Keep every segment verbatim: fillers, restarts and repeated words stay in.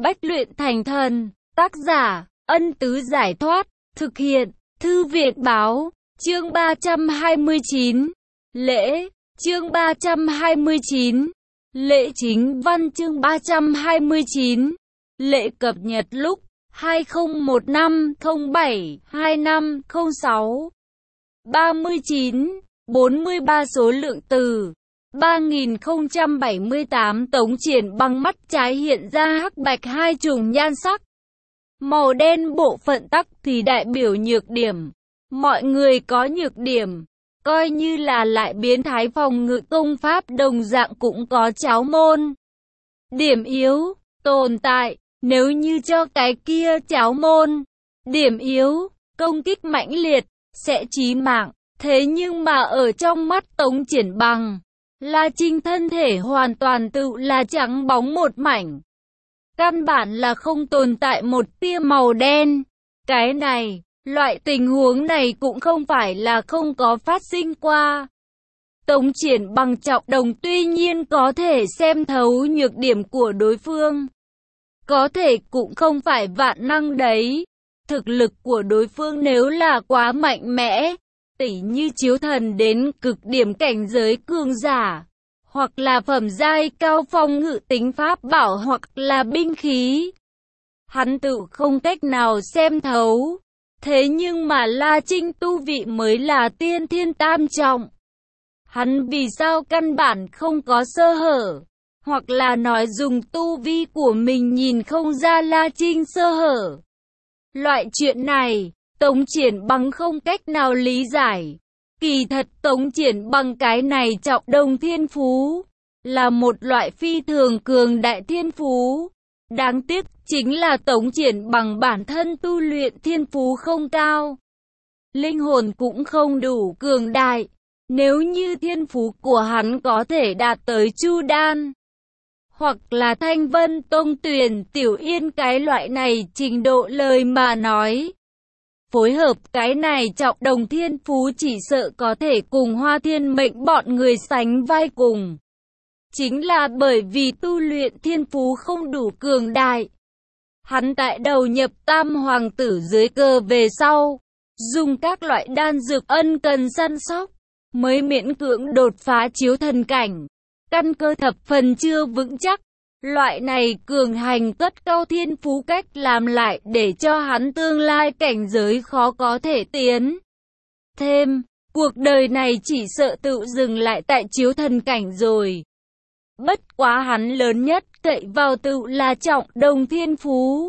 Bách luyện thành thần. Tác giả, Ân Tứ Giải Thoát. Thực hiện, Thư viện Báo. Chương ba trăm hai mươi chín. Lễ. Chương ba trăm hai mươi chín. Lễ chính văn. Chương ba trăm hai mươi chín. Lễ cập nhật lúc hai không một năm không bảy hai năm không sáu. ba mươi chín. bốn mươi ba số lượng từ. ba nghìn không trăm bảy mươi tám. Tống Triển Bằng mắt trái hiện ra hắc bạch hai chủng nhan sắc. Màu đen bộ phận tắc thì đại biểu nhược điểm. Mọi người có nhược điểm, coi như là lại biến thái phòng ngự công pháp đồng dạng cũng có cháo môn. Điểm yếu, tồn tại, nếu như cho cái kia cháo môn. Điểm yếu, công kích mãnh liệt, sẽ chí mạng. Thế nhưng mà ở trong mắt Tống Triển Bằng, La Trinh thân thể hoàn toàn tự là trắng bóng một mảnh. Căn bản là không tồn tại một tia màu đen. Cái này, loại tình huống này cũng không phải là không có phát sinh qua. Tống Triển Bằng trọng đồng tuy nhiên có thể xem thấu nhược điểm của đối phương. Có thể cũng không phải vạn năng đấy. Thực lực của đối phương nếu là quá mạnh mẽ, tỉ như chiếu thần đến cực điểm cảnh giới cường giả, hoặc là phẩm giai cao phong ngự tính pháp bảo hoặc là binh khí, hắn tự không cách nào xem thấu. Thế nhưng mà La Trinh tu vị mới là tiên thiên tam trọng. Hắn vì sao căn bản không có sơ hở, hoặc là nói dùng tu vi của mình nhìn không ra La Trinh sơ hở. Loại chuyện này, Tống Triển Bằng không cách nào lý giải. Kỳ thật Tống Triển Bằng cái này trọng đồng thiên phú, là một loại phi thường cường đại thiên phú. Đáng tiếc chính là Tống Triển Bằng bản thân tu luyện thiên phú không cao. Linh hồn cũng không đủ cường đại. Nếu như thiên phú của hắn có thể đạt tới Chu Đan, hoặc là Thanh Vân Tông Tuyển Tiểu Yên cái loại này trình độ lời mà nói, phối hợp cái này trọng đồng thiên phú chỉ sợ có thể cùng Hoa Thiên Mệnh bọn người sánh vai cùng. Chính là bởi vì tu luyện thiên phú không đủ cường đại. Hắn tại đầu nhập tam hoàng tử dưới cơ về sau, dùng các loại đan dược ân cần săn sóc, mới miễn cưỡng đột phá chiếu thần cảnh. Căn cơ thập phần chưa vững chắc. Loại này cường hành cất cao thiên phú cách làm lại để cho hắn tương lai cảnh giới khó có thể tiến thêm. Cuộc đời này chỉ sợ tự dừng lại tại chiếu thần cảnh rồi. Bất quá hắn lớn nhất cậy vào tự là trọng đồng thiên phú.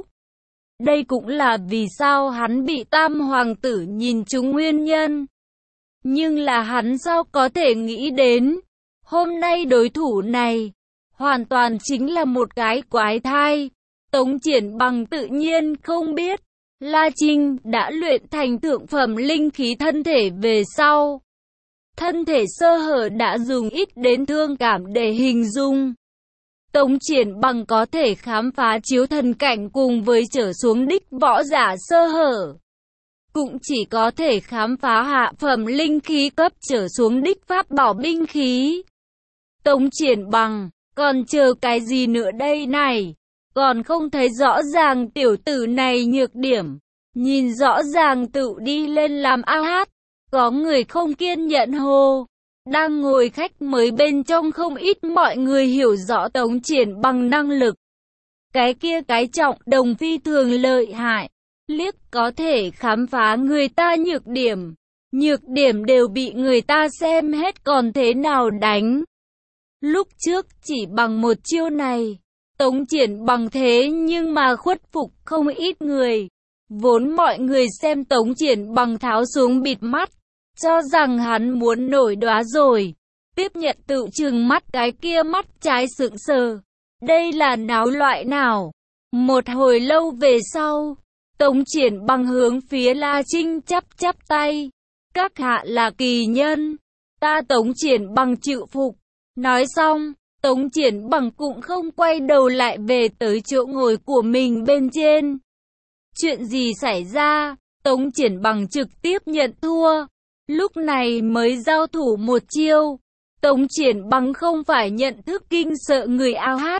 Đây cũng là vì sao hắn bị tam hoàng tử nhìn trúng nguyên nhân. Nhưng là hắn sao có thể nghĩ đến, hôm nay đối thủ này hoàn toàn chính là một cái quái thai. Tống Triển Bằng tự nhiên không biết, La Trinh đã luyện thành thượng phẩm linh khí thân thể về sau. Thân thể sơ hở đã dùng ít đến thương cảm để hình dung. Tống Triển Bằng có thể khám phá chiếu thần cảnh cùng với trở xuống đích võ giả sơ hở. Cũng chỉ có thể khám phá hạ phẩm linh khí cấp trở xuống đích pháp bảo binh khí. Tống Triển Bằng, còn chờ cái gì nữa đây này? Còn không thấy rõ ràng tiểu tử này nhược điểm. Nhìn rõ ràng tự đi lên làm a hát. Có người không kiên nhẫn hô. Đang ngồi khách mới bên trong không ít mọi người hiểu rõ Tống Triển Bằng năng lực. Cái kia cái trọng đồng phi thường lợi hại. Liếc có thể khám phá người ta nhược điểm. Nhược điểm đều bị người ta xem hết còn thế nào đánh. Lúc trước chỉ bằng một chiêu này, Tống Triển Bằng thế nhưng mà khuất phục không ít người. Vốn mọi người xem Tống Triển Bằng tháo xuống bịt mắt, cho rằng hắn muốn nổi đoá rồi. Tiếp nhận tự trừng mắt cái kia mắt trái sững sờ. Đây là náo loại nào? Một hồi lâu về sau, Tống Triển Bằng hướng phía La Trinh chắp chắp tay. Các hạ là kỳ nhân, ta Tống Triển Bằng chịu phục. Nói xong, Tống Triển Bằng cũng không quay đầu lại về tới chỗ ngồi của mình bên trên. Chuyện gì xảy ra? Tống Triển Bằng trực tiếp nhận thua. Lúc này mới giao thủ một chiêu. Tống Triển Bằng không phải nhận thức kinh sợ người ao hát,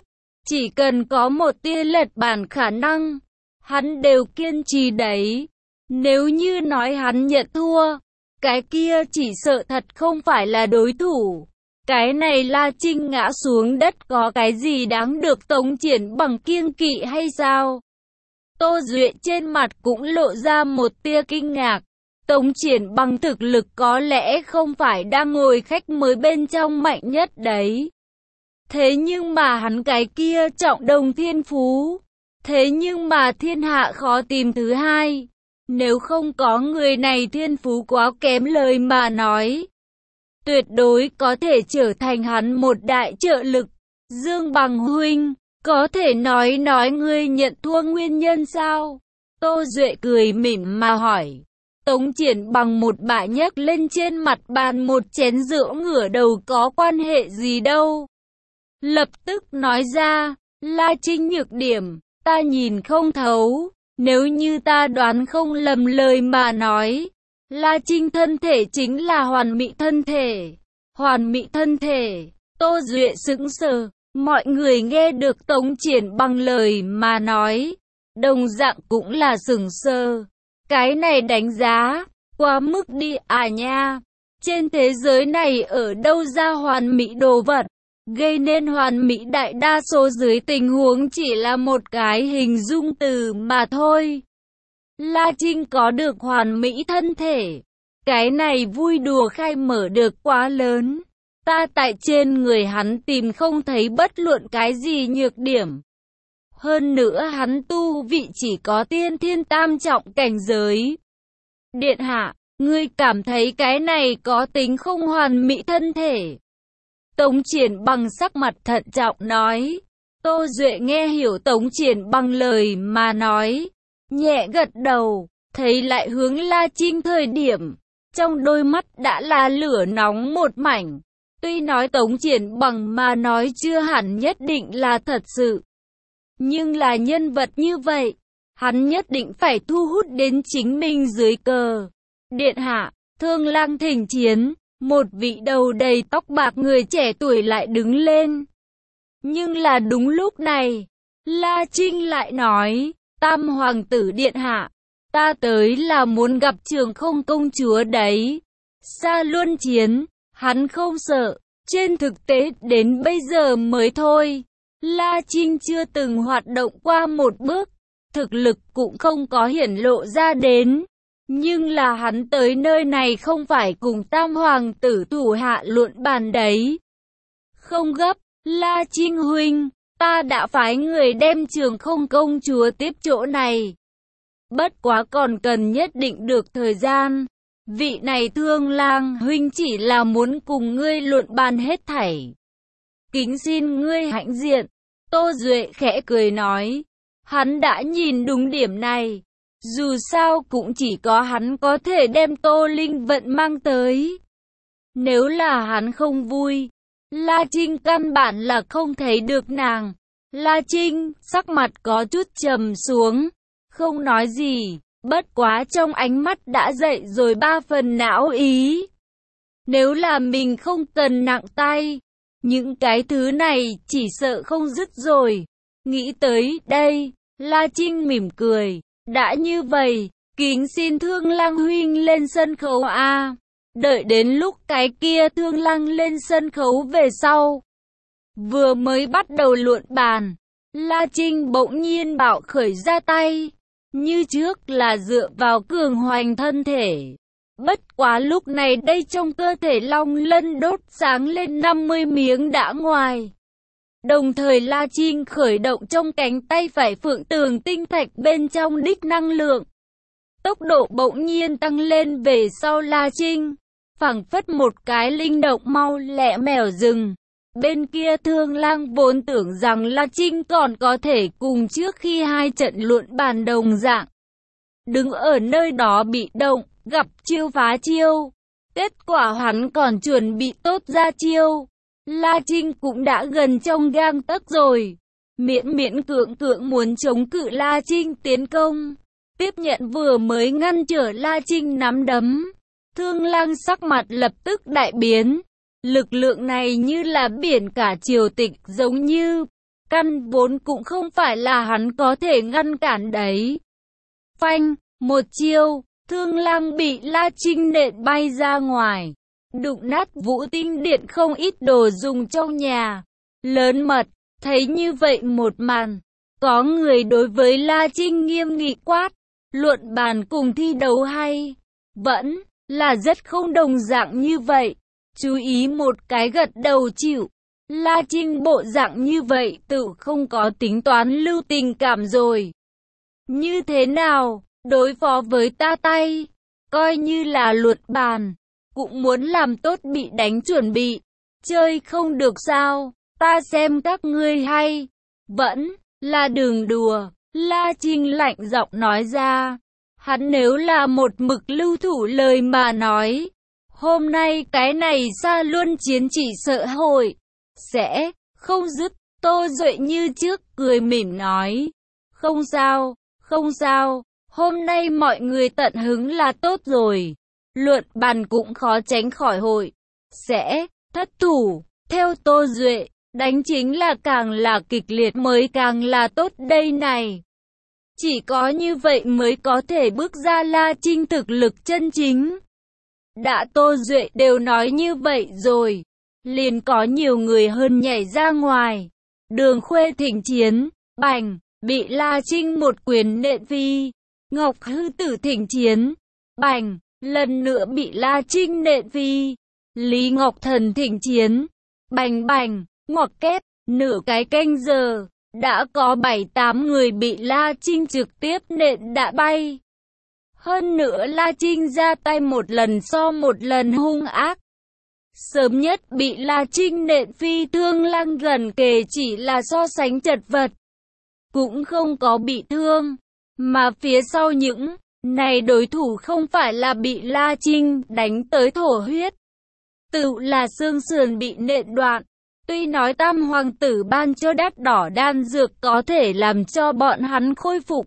Chỉ cần có một tia lật bàn khả năng, hắn đều kiên trì đấy. Nếu như nói hắn nhận thua, cái kia chỉ sợ thật không phải là đối thủ. Cái này La Trinh ngã xuống đất có cái gì đáng được Tống Triển Bằng kiêng kỵ hay sao? Tô Duệ trên mặt cũng lộ ra một tia kinh ngạc. Tống Triển Bằng thực lực có lẽ không phải đang ngồi khách mới bên trong mạnh nhất đấy. Thế nhưng mà hắn cái kia trọng đồng thiên phú. Thế nhưng mà thiên hạ khó tìm thứ hai. Nếu không có người này thiên phú quá kém lời mà nói, tuyệt đối có thể trở thành hắn một đại trợ lực. Dương Bằng huynh, có thể nói nói ngươi nhận thua nguyên nhân sao? Tô Duệ cười mỉm mà hỏi. Tống Triển Bằng một bả nhấc lên trên mặt bàn một chén rượu ngửa đầu, có quan hệ gì đâu. Lập tức nói ra, La Trinh nhược điểm, ta nhìn không thấu. Nếu như ta đoán không lầm lời mà nói, La Trinh thân thể chính là hoàn mỹ thân thể. Hoàn mỹ thân thể. Tô Duệ sững sờ. Mọi người nghe được Tống Triển Bằng lời mà nói, đồng dạng cũng là sững sờ. Cái này đánh giá quá mức đi à nha. Trên thế giới này ở đâu ra hoàn mỹ đồ vật? Gây nên hoàn mỹ đại đa số dưới tình huống chỉ là một cái hình dung từ mà thôi. La Trinh có được hoàn mỹ thân thể. Cái này vui đùa khai mở được quá lớn. Ta tại trên người hắn tìm không thấy bất luận cái gì nhược điểm. Hơn nữa hắn tu vị chỉ có tiên thiên tam trọng cảnh giới. Điện hạ, ngươi cảm thấy cái này có tính không hoàn mỹ thân thể? Tống Triển Bằng sắc mặt thận trọng nói. Tô Duệ nghe hiểu Tống Triển Bằng lời mà nói, nhẹ gật đầu, thấy lại hướng La Trinh thời điểm, trong đôi mắt đã là lửa nóng một mảnh. Tuy nói Tống Triển Bằng mà nói chưa hẳn nhất định là thật sự, nhưng là nhân vật như vậy, hắn nhất định phải thu hút đến chính mình dưới cờ. Điện hạ, Thương Lang thỉnh chiến. Một vị đầu đầy tóc bạc người trẻ tuổi lại đứng lên. Nhưng là đúng lúc này, La Trinh lại nói, Tam Hoàng tử điện hạ, ta tới là muốn gặp Trường Không công chúa đấy. Xa luân chiến, hắn không sợ, trên thực tế đến bây giờ mới thôi. La Trinh chưa từng hoạt động qua một bước, thực lực cũng không có hiển lộ ra đến. Nhưng là hắn tới nơi này không phải cùng Tam Hoàng tử thủ hạ luận bàn đấy. Không gấp, La Trinh huynh, ta đã phái người đem Trường Không công chúa tiếp chỗ này. Bất quá còn cần nhất định được thời gian. Vị này Thương Lang huynh chỉ là muốn cùng ngươi luận bàn hết thảy. Kính xin ngươi hãnh diện. Tô Duệ khẽ cười nói. Hắn đã nhìn đúng điểm này. Dù sao cũng chỉ có hắn có thể đem Tô Linh Vận mang tới. Nếu là hắn không vui, La Trinh căn bản là không thấy được nàng. La Trinh, sắc mặt có chút trầm xuống, không nói gì, bất quá trong ánh mắt đã dậy rồi ba phần não ý. Nếu là mình không cần nặng tay, những cái thứ này chỉ sợ không dứt rồi. Nghĩ tới đây, La Trinh mỉm cười. Đã như vậy, kính xin Thương Lang huynh lên sân khấu a. Đợi đến lúc cái kia Thương Lang lên sân khấu về sau, vừa mới bắt đầu luận bàn, La Trinh bỗng nhiên bạo khởi ra tay, như trước là dựa vào cường hoành thân thể. Bất quá lúc này đây trong cơ thể Long Lân đốt sáng lên năm mươi miếng đã ngoài. Đồng thời La Trinh khởi động trong cánh tay phải Phượng Tường tinh thạch bên trong đích năng lượng. Tốc độ bỗng nhiên tăng lên về sau La Trinh, phảng phất một cái linh động mau lẹ mèo rừng. Bên kia Thương Lang vốn tưởng rằng La Trinh còn có thể cùng trước khi hai trận luận bàn đồng dạng. Đứng ở nơi đó bị động, gặp chiêu phá chiêu. Kết quả hắn còn chuẩn bị tốt ra chiêu. La Trinh cũng đã gần trong gang tấc rồi. Miễn miễn cưỡng cưỡng muốn chống cự La Trinh tiến công. Tiếp nhận vừa mới ngăn trở La Trinh nắm đấm. Thương Lang sắc mặt lập tức đại biến. Lực lượng này như là biển cả triều tịch giống như căn vốn cũng không phải là hắn có thể ngăn cản đấy. Phanh, một chiêu, Thương Lăng bị La Trinh nện bay ra ngoài, đụng nát Vũ Tinh Điện không ít đồ dùng trong nhà. Lớn mật, thấy như vậy một màn, có người đối với La Trinh nghiêm nghị quát, luận bàn cùng thi đấu hay, vẫn là rất không đồng dạng như vậy. Chú ý một cái gật đầu chịu. La Trinh bộ dạng như vậy tự không có tính toán lưu tình cảm rồi. Như thế nào, đối phó với ta tay, coi như là luận bàn, cũng muốn làm tốt bị đánh chuẩn bị. Chơi không được sao, ta xem các ngươi hay, vẫn là đường đùa. La Trinh lạnh giọng nói ra. Hắn nếu là một mực lưu thủ lời mà nói, hôm nay cái này Sa Luân chiến chỉ sợ hội sẽ không dứt. Tô Duệ như trước cười mỉm nói, không sao, không sao, hôm nay mọi người tận hứng là tốt rồi. Luận bàn cũng khó tránh khỏi hội sẽ thất thủ. Theo Tô Duệ, đánh chính là càng là kịch liệt mới càng là tốt đây này. Chỉ có như vậy mới có thể bước ra La Trinh thực lực chân chính. Đã Tô Duệ đều nói như vậy rồi, liền có nhiều người hơn nhảy ra ngoài. Đường Khuê thỉnh chiến, bành, bị La Trinh một quyền nện phi. Ngọc Hư Tử thỉnh chiến, bành, lần nữa bị La Trinh nện phi. Lý Ngọc Thần thỉnh chiến, bành bành, ngoặc kép, nửa cái canh giờ, đã có bảy tám người bị La Trinh trực tiếp nện đã bay. Hơn nữa La Trinh ra tay một lần so một lần hung ác. Sớm nhất bị La Trinh nện phi Thương Lăng gần kề chỉ là so sánh chật vật, cũng không có bị thương. Mà phía sau những này đối thủ không phải là bị La Trinh đánh tới thổ huyết, tự là xương sườn bị nện đoạn. Tuy nói Tam Hoàng tử ban cho đắt đỏ đan dược có thể làm cho bọn hắn khôi phục,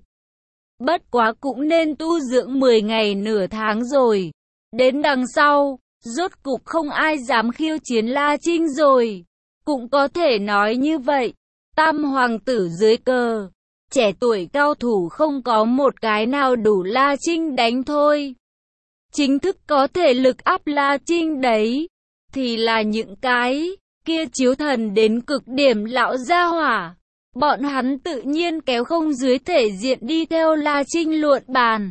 bất quá cũng nên tu dưỡng mười ngày nửa tháng rồi. Đến đằng sau, rốt cục không ai dám khiêu chiến La Trinh rồi. Cũng có thể nói như vậy, Tam Hoàng tử dưới cờ, trẻ tuổi cao thủ không có một cái nào đủ La Trinh đánh thôi. Chính thức có thể lực áp La Trinh đấy, thì là những cái kia chiếu thần đến cực điểm lão gia hỏa. Bọn hắn tự nhiên kéo không dưới thể diện đi theo La Trinh luận bàn.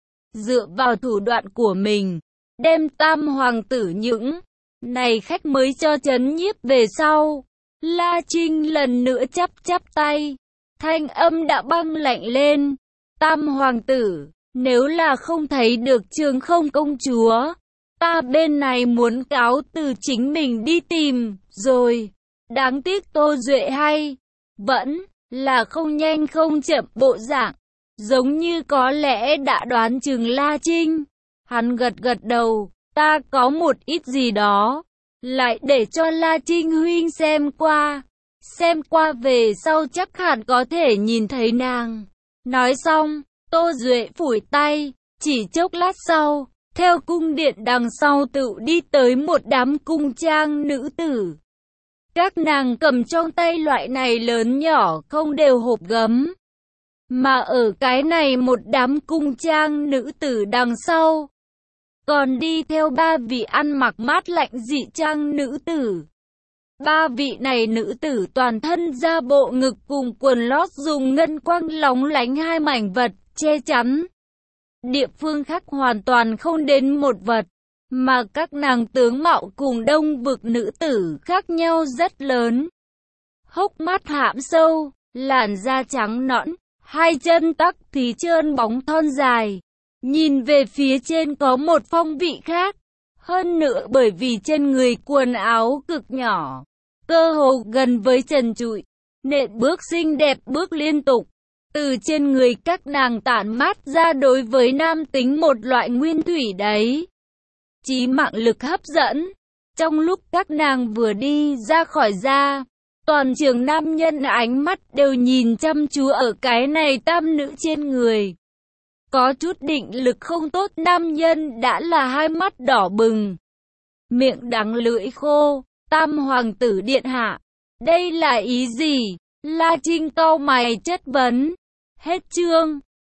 Dựa vào thủ đoạn của mình, đem Tam Hoàng tử những này khách mới cho chấn nhiếp về sau. La Trinh lần nữa chắp chắp tay, thanh âm đã băng lạnh lên. Tam Hoàng tử, nếu là không thấy được Trường Không công chúa, ta bên này muốn cáo từ chính mình đi tìm rồi. Đáng tiếc Tô Duệ hay vẫn là không nhanh không chậm bộ dạng, giống như có lẽ đã đoán chừng La Trinh. Hắn gật gật đầu, ta có một ít gì đó, lại để cho La Trinh huynh xem qua. Xem qua về sau chắc hẳn có thể nhìn thấy nàng. Nói xong, Tô Duệ phủi tay, chỉ chốc lát sau, theo cung điện đằng sau tự đi tới một đám cung trang nữ tử. Các nàng cầm trong tay loại này lớn nhỏ không đều hộp gấm. Mà ở cái này một đám cung trang nữ tử đằng sau, còn đi theo ba vị ăn mặc mát lạnh dị trang nữ tử. Ba vị này nữ tử toàn thân da bộ ngực cùng quần lót dùng ngân quang lóng lánh hai mảnh vật che chắn. Địa phương khác hoàn toàn không đến một vật, mà các nàng tướng mạo cùng đông vực nữ tử khác nhau rất lớn. Hốc mắt hãm sâu, làn da trắng nõn, hai chân tắc thì trơn bóng thon dài. Nhìn về phía trên có một phong vị khác. Hơn nữa bởi vì trên người quần áo cực nhỏ, cơ hồ gần với trần trụi, nện bước xinh đẹp bước liên tục. Từ trên người các nàng tản mát ra đối với nam tính một loại nguyên thủy đấy, chí mạng lực hấp dẫn. Trong lúc các nàng vừa đi ra khỏi ra, toàn trường nam nhân ánh mắt đều nhìn chăm chú ở cái này tam nữ trên người. Có chút định lực không tốt nam nhân đã là hai mắt đỏ bừng, miệng đắng lưỡi khô. Tam Hoàng tử điện hạ, đây là ý gì? La Trinh cau mày chất vấn. Hết chương.